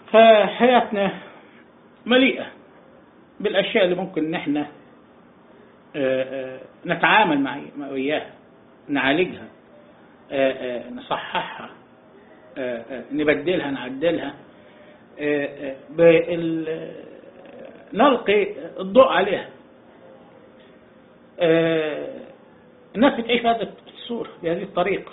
فحياتنا مليئة بالأشياء اللي ممكن إن احنا نتعامل مع وياها، نعالجها، نصححها، نبدلها، نعدلها، نلقي الضوء عليها. الناس بتعيش بهذه الصورة، بهذه الطريقة.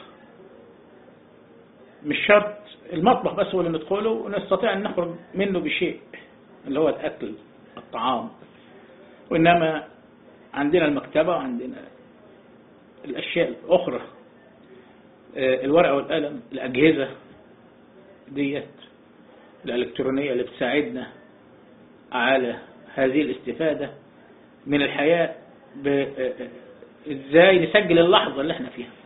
مش شرط المطبخ بس هو اللي ندخله ونستطيع أن نخرج منه بشيء اللي هو الأكل، الطعام، وإنما عندنا المكتبة وعندنا الأشياء الأخرى، الورقة والقلم، الأجهزة ديت الإلكترونية اللي بتساعدنا على هذه الاستفادة من الحياة، إزاي نسجل اللحظة اللي احنا فيها،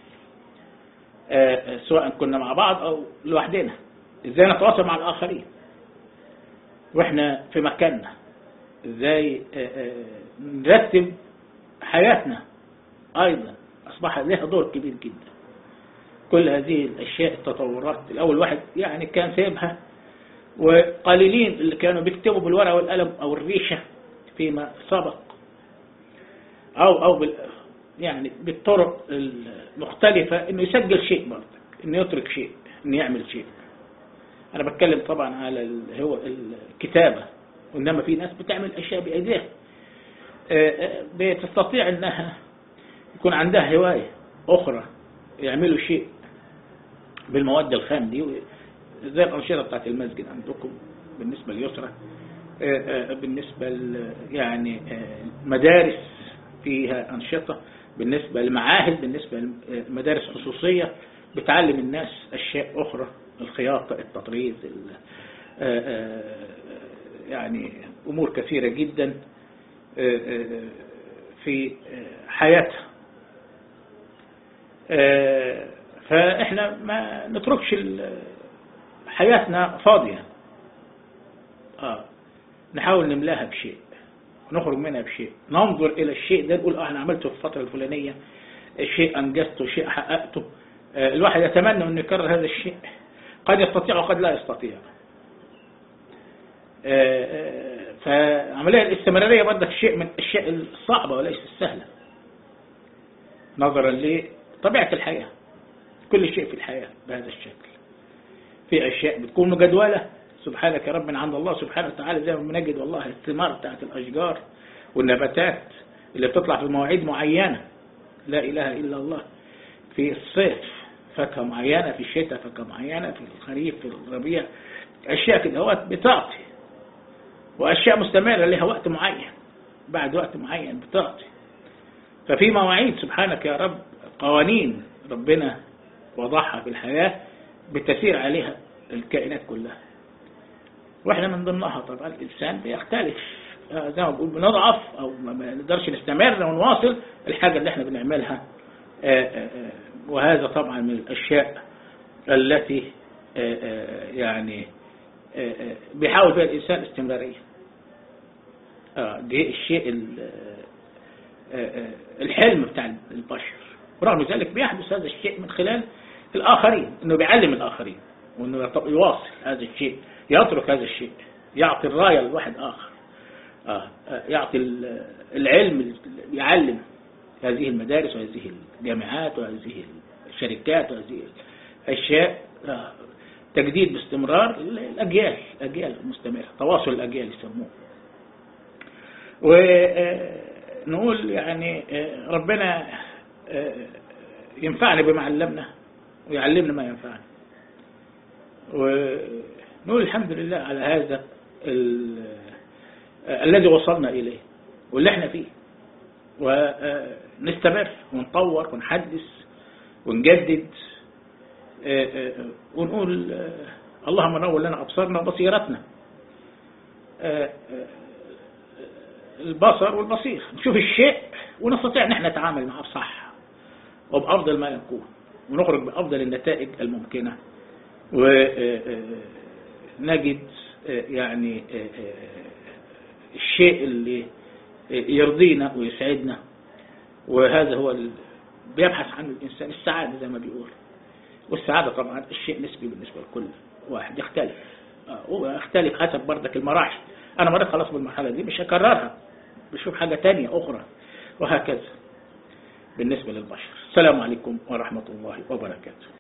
سواء كنا مع بعض أو لوحدنا، إزاي نتواصل مع الآخرين وإحنا في مكاننا، إزاي نرتب حياتنا أيضا أصبح لها دور كبير جدا. كل هذه الأشياء، التطورات، الأول واحد يعني كان سيبها، وقليلين اللي كانوا بيكتبوا بالورقة والقلم أو الريشة فيما سبق، أو يعني بالطرق المختلفة، إنه يسجل شيء برضه، إنه يترك شيء، إنه يعمل شيء. أنا بتكلم طبعا على هو الكتابة، وإنما في ناس بتعمل أشياء بأيديها، بتستطيع إنها يكون عندها هواية أخرى، يعملوا شيء بالمواد الخام دي، زي الأنشطة بتاعت المسجد عندكم بالنسبة لليسرى، بالنسبة يعني مدارس فيها أنشطة، بالنسبة لمعاهد، بالنسبة لمدارس خصوصية بتعلم الناس أشياء أخرى، الخياطة، التطريز، يعني أمور كثيرة جدا في حياتها. فإحنا ما نتركش حياتنا فاضية، نحاول نملاها بشيء، نخرج منها بشيء، ننظر إلى الشيء ده نقول أنا عملته في الفترة الفلانية، شيء أنجزته، شيء حققته. الواحد يتمنى أن يكرر هذا الشيء، قد يستطيع وقد لا يستطيع. فعملية الاستمرارية بدك شيء من الأشياء الصعبة وليس السهلة، نظرا لطبيعة الحياة. كل شيء في الحياة بهذا الشكل، في أشياء بتكون مجدولة، سبحانك يا رب من عند الله سبحانه وتعالى، زي ما بنجد والله الثمار بتاعت الأشجار والنباتات اللي بتطلع في مواعيد معينة، لا إله إلا الله. في الصيف فاكهة معينة، في الشتاء فاكهة معينة، في الخريف، في الربيع، أشياء كده هو بتعطي، وأشياء مستمرة لها وقت معين، بعد وقت معين بتعطي. ففي مواعيد سبحانك يا رب، قوانين ربنا وضعها في الحياة بتسير عليها الكائنات كلها، واحنا من ضمنها. طبعا الإنسان بيختلف، زي ما بقول بنضعف أو ما نقدرش نستمر ونواصل الحاجة اللي احنا بنعملها، وهذا طبعا من الأشياء التي يعني بيحاول فيها الإنسان استمرارية. دي الشيء الحلم بتاع البشر، ورغم ذلك بيحدث هذا الشيء من خلال الآخرين، إنه بيعلم الآخرين، وإنه يواصل هذا الشيء، يترك هذا الشيء، يعطي الراية لواحد آخر، يعطي العلم، يعلم هذه المدارس وهذه الجامعات وهذه الشركات وهذه الأشياء، تجديد باستمرار الأجيال مستمرة، تواصل الأجيال يسموه. ونقول يعني ربنا ينفعنا بما علمنا ويعلمنا ما ينفعنا، ونقول الحمد لله على هذا الذي وصلنا إليه واللي احنا فيه، ونستمر ونطور ونحدث ونجدد، ونقول اللهم نور لنا أبصارنا وبصيرتنا، البصر والبصير، نشوف الشيء ونستطيع ان احنا نتعامل معه بصح وبأفضل ما يكون، ونخرج بأفضل النتائج الممكنة، ونجد يعني الشيء اللي يرضينا ويسعدنا. وهذا هو بيبحث عنه الإنسان، السعادة زي ما بيقول. والسعادة طبعا الشيء نسبي بالنسبة لكل واحد، يختلف. واختلف حسب بردك المراحل. أنا مريت خلاص بالمرحلة دي مش هكررها، بشوف حاجة تانية أخرى، وهكذا بالنسبة للبشر. السلام عليكم ورحمة الله وبركاته.